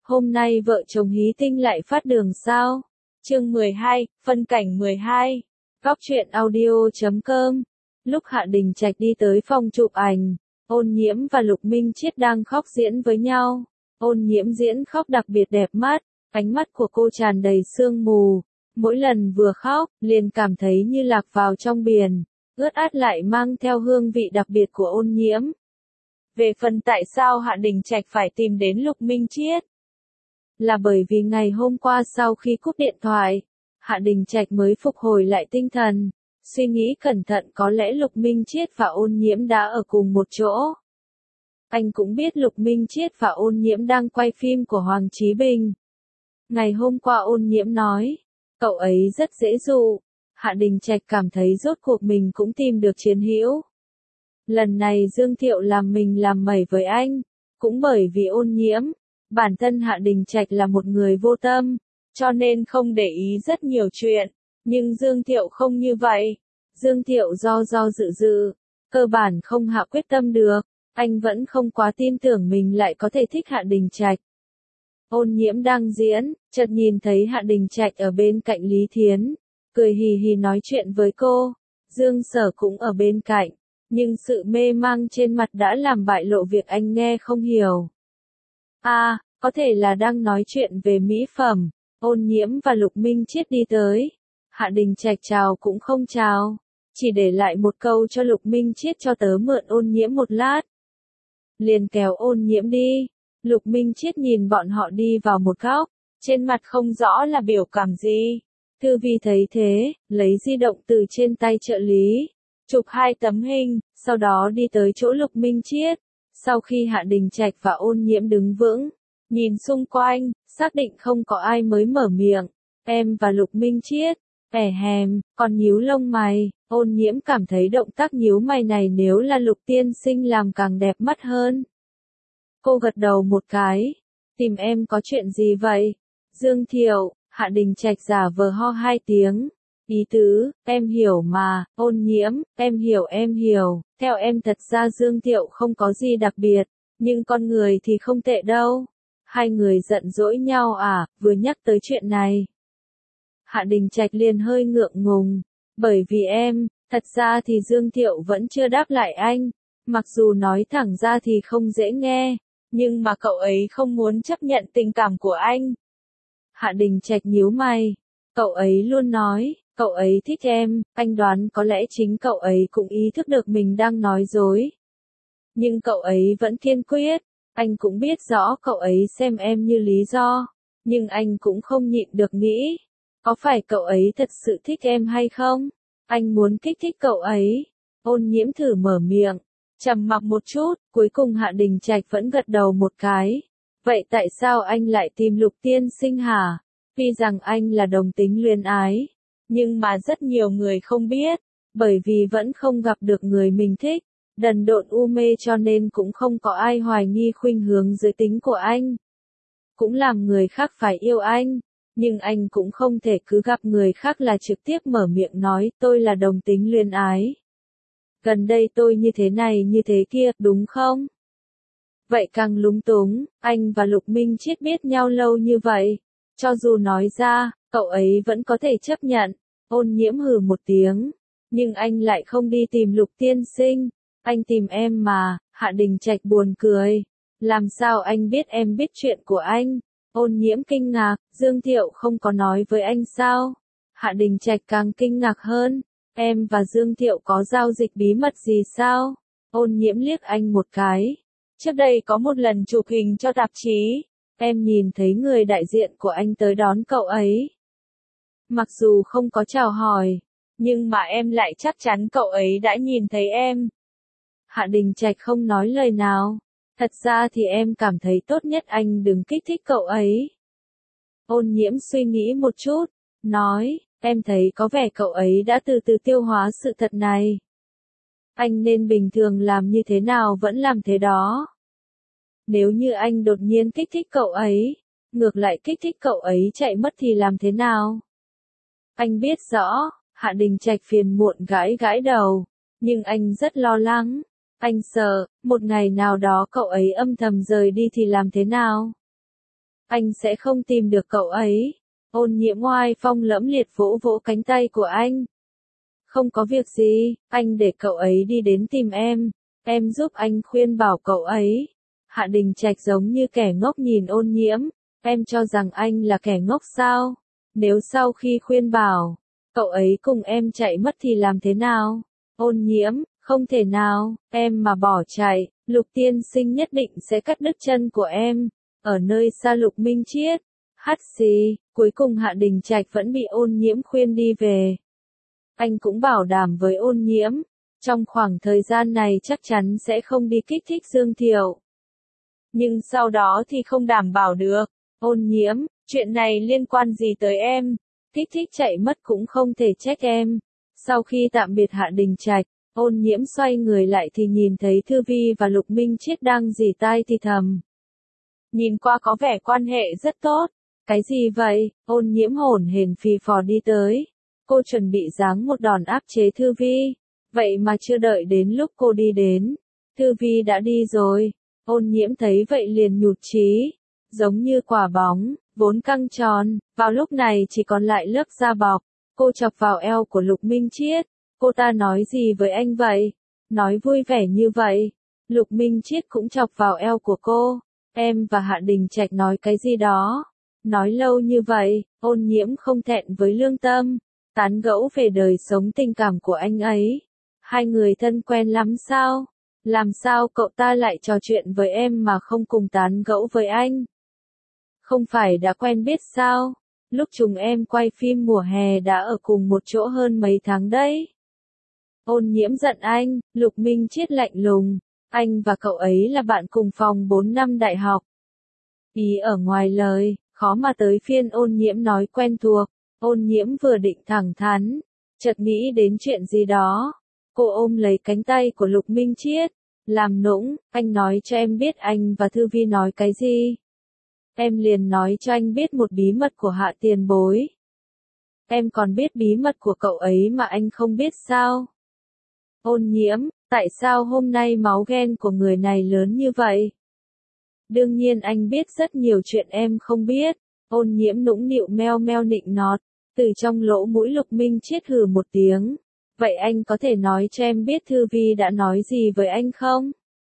Hôm nay vợ chồng Hí Tinh lại phát đường sao? Chương 12, phân cảnh 12. Góc truyện audio.com. Lúc Hạ Đình Trạch đi tới phòng chụp ảnh, Ôn Nhiễm và Lục Minh Chiết đang khóc diễn với nhau. Ôn Nhiễm diễn khóc đặc biệt đẹp mắt, ánh mắt của cô tràn đầy sương mù. Mỗi lần vừa khóc, liền cảm thấy như lạc vào trong biển, ướt át lại mang theo hương vị đặc biệt của Ôn Nhiễm. Về phần tại sao Hạ Đình Trạch phải tìm đến Lục Minh Chiết, là bởi vì ngày hôm qua sau khi cúp điện thoại, Hạ Đình Trạch mới phục hồi lại tinh thần, suy nghĩ cẩn thận có lẽ Lục Minh Chiết và Ôn Nhiễm đã ở cùng một chỗ. Anh cũng biết Lục Minh Chiết và Ôn Nhiễm đang quay phim của Hoàng Chí Bình. Ngày hôm qua Ôn Nhiễm nói, cậu ấy rất dễ dụ. Hạ Đình Trạch cảm thấy rốt cuộc mình cũng tìm được chiến hữu. Lần này Dương Thiệu làm mình làm mẩy với anh, cũng bởi vì Ôn Nhiễm. Bản thân Hạ Đình Trạch là một người vô tâm, cho nên không để ý rất nhiều chuyện, nhưng Dương Thiệu không như vậy. Dương Thiệu do dự, cơ bản không hạ quyết tâm được, anh vẫn không quá tin tưởng mình lại có thể thích Hạ Đình Trạch. Ôn Nhiễm đang diễn, chợt nhìn thấy Hạ Đình Trạch ở bên cạnh Lý Thiến, cười hì hì nói chuyện với cô. Dương Sở cũng ở bên cạnh, nhưng sự mê mang trên mặt đã làm bại lộ việc anh nghe không hiểu. Có thể là đang nói chuyện về mỹ phẩm. Ôn Nhiễm và Lục Minh Chiết đi tới. Hạ Đình Trạch chào cũng không chào, chỉ để lại một câu cho Lục Minh Chiết cho tớ mượn Ôn Nhiễm một lát. Liền kéo Ôn Nhiễm đi. Lục Minh Chiết nhìn bọn họ đi vào một góc, trên mặt không rõ là biểu cảm gì. Thư Vi thấy thế, lấy di động từ trên tay trợ lý, chụp 2 tấm hình, sau đó đi tới chỗ Lục Minh Chiết. Sau khi Hạ Đình Trạch và Ôn Nhiễm đứng vững, nhìn xung quanh, xác định không có ai mới mở miệng. Em và Lục Minh Chiết, còn nhíu lông mày. Ôn Nhiễm cảm thấy động tác nhíu mày này nếu là Lục tiên sinh làm càng đẹp mắt hơn. Cô gật đầu một cái. Tìm em có chuyện gì vậy? Dương Thiệu. Hạ Đình Trạch giả vờ ho 2 tiếng. Ý tứ, em hiểu mà. Ôn Nhiễm, em hiểu. Theo em thật ra Dương Thiệu không có gì đặc biệt, nhưng con người thì không tệ đâu. Hai người giận dỗi nhau vừa nhắc tới chuyện này. Hạ Đình Trạch liền hơi ngượng ngùng, bởi vì thật ra thì Dương Thiệu vẫn chưa đáp lại anh, mặc dù nói thẳng ra thì không dễ nghe, nhưng mà cậu ấy không muốn chấp nhận tình cảm của anh. Hạ Đình Trạch nhíu mày, cậu ấy luôn nói, cậu ấy thích em, anh đoán có lẽ chính cậu ấy cũng ý thức được mình đang nói dối. Nhưng cậu ấy vẫn kiên quyết. Anh cũng biết rõ cậu ấy xem em như lý do, nhưng anh cũng không nhịn được nghĩ, có phải cậu ấy thật sự thích em hay không? Anh muốn kích thích cậu ấy. Ôn Nhiễm thử mở miệng, trầm mặc một chút, cuối cùng Hạ Đình Trạch vẫn gật đầu một cái. Vậy tại sao anh lại tìm Lục tiên sinh hả? Vì rằng anh là đồng tính luyến ái, nhưng mà rất nhiều người không biết, bởi vì vẫn không gặp được người mình thích. Đần độn u mê cho nên cũng không có ai hoài nghi khuynh hướng giới tính của anh. Cũng làm người khác phải yêu anh, nhưng anh cũng không thể cứ gặp người khác là trực tiếp mở miệng nói tôi là đồng tính luyến ái. Gần đây tôi như thế này như thế kia, đúng không? Vậy càng lúng túng, anh và Lục Minh Chiết biết nhau lâu như vậy. Cho dù nói ra, cậu ấy vẫn có thể chấp nhận. Ôn Nhiễm hừ một tiếng, nhưng anh lại không đi tìm Lục tiên sinh. Anh tìm em mà. Hạ Đình Trạch buồn cười. Làm sao anh biết em biết chuyện của anh? Ôn Nhiễm kinh ngạc, Dương Thiệu không có nói với anh sao? Hạ Đình Trạch càng kinh ngạc hơn. Em và Dương Thiệu có giao dịch bí mật gì sao? Ôn Nhiễm liếc anh một cái. Trước đây có một lần chụp hình cho tạp chí, em nhìn thấy người đại diện của anh tới đón cậu ấy. Mặc dù không có chào hỏi, nhưng mà em lại chắc chắn cậu ấy đã nhìn thấy em. Hạ Đình Trạch không nói lời nào. Thật ra thì em cảm thấy tốt nhất anh đừng kích thích cậu ấy. Ôn Nhiễm suy nghĩ một chút, nói, em thấy có vẻ cậu ấy đã từ từ tiêu hóa sự thật này. Anh nên bình thường làm như thế nào vẫn làm thế đó. Nếu như anh đột nhiên kích thích cậu ấy, ngược lại kích thích cậu ấy chạy mất thì làm thế nào? Anh biết rõ. Hạ Đình Trạch phiền muộn gãi đầu, nhưng anh rất lo lắng. Anh sợ, một ngày nào đó cậu ấy âm thầm rời đi thì làm thế nào? anh sẽ không tìm được cậu ấy. Ôn Nhiễm oai phong lẫm liệt vỗ vỗ cánh tay của anh. Không có việc gì, anh để cậu ấy đi đến tìm em giúp anh khuyên bảo cậu ấy. Hạ Đình Trạch giống như kẻ ngốc nhìn Ôn Nhiễm, em cho rằng anh là kẻ ngốc sao? Nếu sau khi khuyên bảo, cậu ấy cùng em chạy mất thì làm thế nào? Ôn Nhiễm, không thể nào, em mà bỏ chạy, Lục tiên sinh nhất định sẽ cắt đứt chân của em. Ở nơi xa Lục Minh Chiết, hắt xì, cuối cùng Hạ Đình Trạch vẫn bị Ôn Nhiễm khuyên đi về. Anh cũng bảo đảm với Ôn Nhiễm, trong khoảng thời gian này chắc chắn sẽ không đi kích thích Dương Thiệu. Nhưng sau đó thì không đảm bảo được. Ôn Nhiễm, chuyện này liên quan gì tới em? Kích thích chạy mất cũng không thể trách em. Sau khi tạm biệt Hạ Đình Trạch, Ôn Nhiễm xoay người lại thì nhìn thấy Thư Vi và Lục Minh Chiết đang rỉ tai thì thầm. Nhìn qua có vẻ quan hệ rất tốt. Cái gì vậy? Ôn Nhiễm hổn hển phì phò đi tới. Cô chuẩn bị giáng một đòn áp chế Thư Vi. Vậy mà chưa đợi đến lúc cô đi đến, Thư Vi đã đi rồi. Ôn Nhiễm thấy vậy liền nhụt chí. Giống như quả bóng, vốn căng tròn, vào lúc này chỉ còn lại lớp da bọc. Cô chọc vào eo của Lục Minh Chiết. Cô ta nói gì với anh vậy? Nói vui vẻ như vậy. Lục Minh Chiết cũng chọc vào eo của cô. Em và Hạ Đình Trạch nói cái gì đó? Nói lâu như vậy, Ôn Nhiễm không thẹn với lương tâm. Tán gẫu về đời sống tình cảm của anh ấy. Hai người thân quen lắm sao? Làm sao cậu ta lại trò chuyện với em mà không cùng tán gẫu với anh? Không phải đã quen biết sao? Lúc chúng em quay phim mùa hè đã ở cùng một chỗ hơn mấy tháng đấy. Ôn Nhiễm giận anh, Lục Minh Chiết lạnh lùng. Anh và cậu ấy là bạn cùng phòng 4 năm đại học. Ý ở ngoài lời, khó mà tới phiên Ôn Nhiễm nói quen thuộc. Ôn Nhiễm vừa định thẳng thắn, chợt nghĩ đến chuyện gì đó. Cô ôm lấy cánh tay của Lục Minh Chiết, làm nũng, anh nói cho em biết anh và Thư Vi nói cái gì. Em liền nói cho anh biết một bí mật của Hạ tiền bối. Em còn biết bí mật của cậu ấy mà anh không biết sao? Ôn Nhiễm, tại sao hôm nay máu ghen của người này lớn như vậy? Đương nhiên anh biết rất nhiều chuyện em không biết. Ôn Nhiễm nũng nịu meo meo nịnh nọt, từ trong lỗ mũi Lục Minh Chiết hừ một tiếng. Vậy anh có thể nói cho em biết Thư Vi đã nói gì với anh không?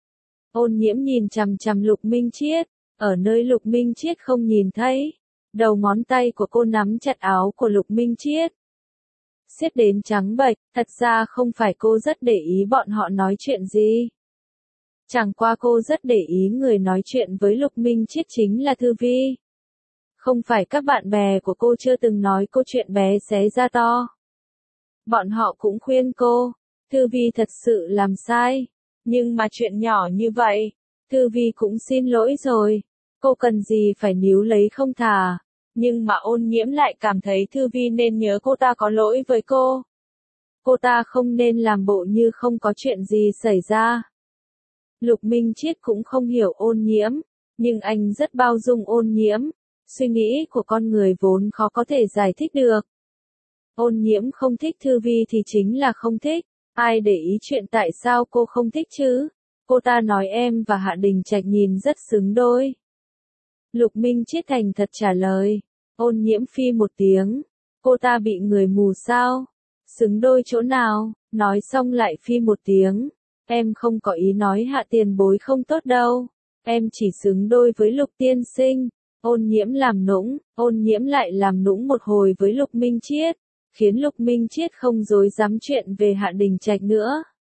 Ôn Nhiễm nhìn chằm chằm Lục Minh Chiết, ở nơi Lục Minh Chiết không nhìn thấy. Đầu ngón tay của cô nắm chặt áo của Lục Minh Chiết. Siết đến trắng bệch, thật ra không phải cô rất để ý bọn họ nói chuyện gì. Chẳng qua cô rất để ý người nói chuyện với Lục Minh Chiết chính là Thư Vi. Không phải các bạn bè của cô chưa từng nói cô chuyện bé xé ra to. Bọn họ cũng khuyên cô, Thư Vi thật sự làm sai. Nhưng mà chuyện nhỏ như vậy, Thư Vi cũng xin lỗi rồi. Cô cần gì phải níu lấy không thà. Nhưng mà Ôn Nhiễm lại cảm thấy Thư Vi nên nhớ cô ta có lỗi với cô. Cô ta không nên làm bộ như không có chuyện gì xảy ra. Lục Minh Chiết cũng không hiểu Ôn Nhiễm, nhưng anh rất bao dung Ôn Nhiễm. Suy nghĩ của con người vốn khó có thể giải thích được. Ôn Nhiễm không thích Thư Vi thì chính là không thích. Ai để ý chuyện tại sao cô không thích chứ? Cô ta nói em và Hạ Đình Trạch nhìn rất xứng đôi. Lục Minh Chiết thành thật trả lời. Ôn Nhiễm phi một tiếng. Cô ta bị người mù sao? Xứng đôi chỗ nào? Nói xong lại phi một tiếng. Em không có ý nói Hạ tiền bối không tốt đâu. Em chỉ xứng đôi với Lục tiên sinh. Ôn Nhiễm làm nũng, Ôn Nhiễm lại làm nũng một hồi với Lục Minh Chiết, khiến Lục Minh Chiết không dối dám chuyện về Hạ Đình Trạch nữa.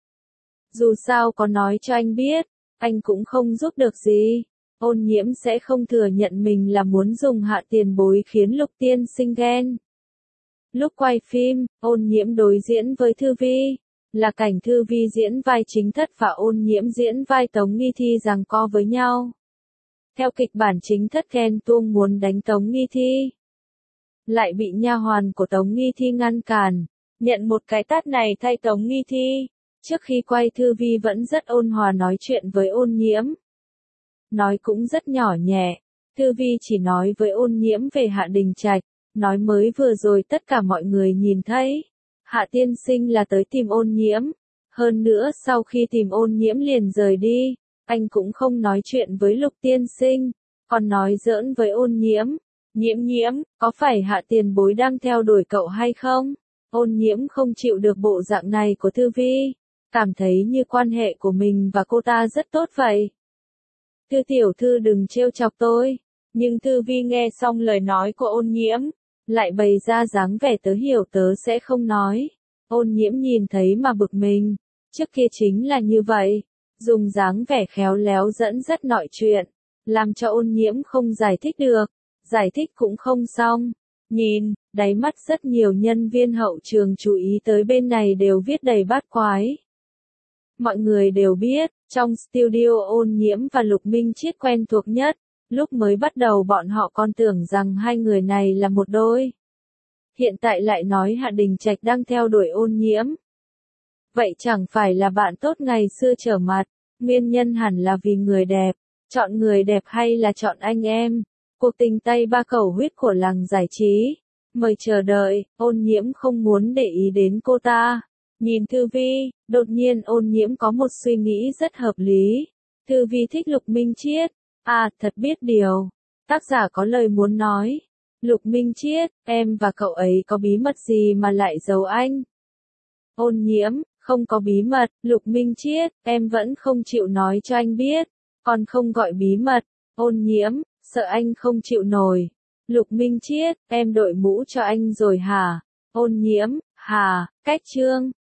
Dù sao có nói cho anh biết, anh cũng không giúp được gì. Ôn Nhiễm sẽ không thừa nhận mình là muốn dùng Hạ tiền bối khiến Lục tiên sinh ghen. Lúc quay phim, Ôn Nhiễm đối diễn với Thư Vi, là cảnh Thư Vi diễn vai chính thất và Ôn Nhiễm diễn vai Tống Nghi Thi giằng co với nhau. Theo kịch bản chính thất ghen tuông muốn đánh Tống Nghi Thi, lại bị nha hoàn của Tống Nghi Thi ngăn cản, nhận một cái tát này thay Tống Nghi Thi. Trước khi quay Thư Vi vẫn rất ôn hòa nói chuyện với Ôn Nhiễm. Nói cũng rất nhỏ nhẹ, Thư Vi chỉ nói với Ôn Nhiễm về Hạ Đình Trạch, nói mới vừa rồi tất cả mọi người nhìn thấy. Hạ tiên sinh là tới tìm Ôn Nhiễm, hơn nữa sau khi tìm Ôn Nhiễm liền rời đi. Anh cũng không nói chuyện với Lục tiên sinh, còn nói giỡn với Ôn Nhiễm. Nhiễm nhiễm, có phải Hạ tiền bối đang theo đuổi cậu hay không? Ôn Nhiễm không chịu được bộ dạng này của Thư Vi, cảm thấy như quan hệ của mình và cô ta rất tốt vậy. Thư tiểu thư đừng trêu chọc tôi. Nhưng Thư Vi nghe xong lời nói của Ôn Nhiễm, lại bày ra dáng vẻ tớ hiểu tớ sẽ không nói. Ôn Nhiễm nhìn thấy mà bực mình, trước kia chính là như vậy, dùng dáng vẻ khéo léo dẫn dắt nói chuyện, làm cho Ôn Nhiễm không giải thích được, giải thích cũng không xong. Nhìn, đáy mắt rất nhiều nhân viên hậu trường chú ý tới bên này đều viết đầy bát quái. Mọi người đều biết, trong studio Ôn Nhiễm và Lục Minh Chiết quen thuộc nhất, lúc mới bắt đầu bọn họ còn tưởng rằng hai người này là một đôi. Hiện tại lại nói Hạ Đình Trạch đang theo đuổi Ôn Nhiễm. Vậy chẳng phải là bạn tốt ngày xưa trở mặt, nguyên nhân hẳn là vì người đẹp, chọn người đẹp hay là chọn anh em. Cuộc tình tay ba khẩu huyết của làng giải trí. Mời chờ đợi, Ôn Nhiễm không muốn để ý đến cô ta. Nhìn Thư Vi, đột nhiên Ôn Nhiễm có một suy nghĩ rất hợp lý. Thư Vi thích Lục Minh Chiết. À, thật biết điều. Tác giả có lời muốn nói. Lục Minh Chiết, em và cậu ấy có bí mật gì mà lại giấu anh? Ôn Nhiễm, không có bí mật. Lục Minh Chiết, em vẫn không chịu nói cho anh biết. Còn không gọi bí mật. Ôn Nhiễm, sợ anh không chịu nổi. Lục Minh Chiết, em đội mũ cho anh rồi hả? Ôn Nhiễm, hả, cách chương.